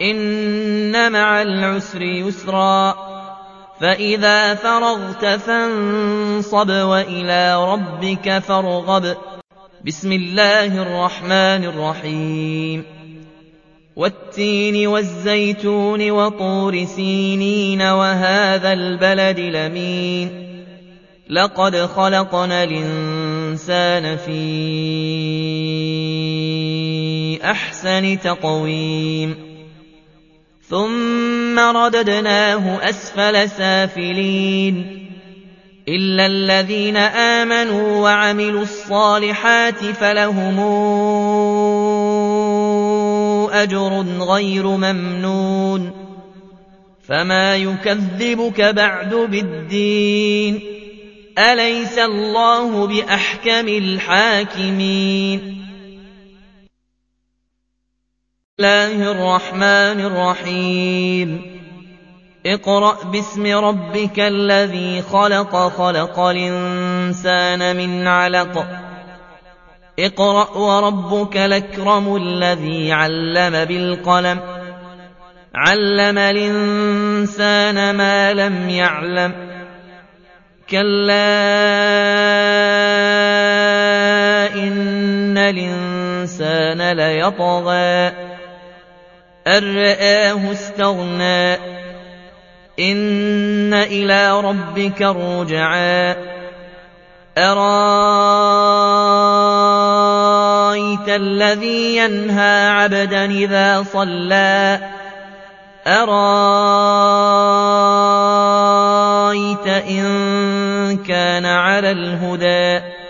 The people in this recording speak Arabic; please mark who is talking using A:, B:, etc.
A: إن مع العسر يسرا فإذا فرغت فانصب وإلى ربك فارغب بسم الله الرحمن الرحيم والتين والزيتون وطور سينين وهذا البلد الأمين لقد خلقنا الإنسان في أحسن تقويم ثم رددناه أسفل سافلين إلا الذين آمنوا وعملوا الصالحات فلهم أجر غير ممنون فما يكذبك بعد بالدين أليس الله بأحكم الحاكمين الله الرحمن الرحيم اقرأ باسم ربك الذي خلق الإنسان من علق اقرأ وربك الأكرم الذي علم بالقلم علم الإنسان ما لم يعلم كلا إن الإنسان ليطغى أن رآه استغنى إن إلى ربك الرجعى أرأيت الذي ينهى عبدا إذا صلى أرأيت إن كان على الهدى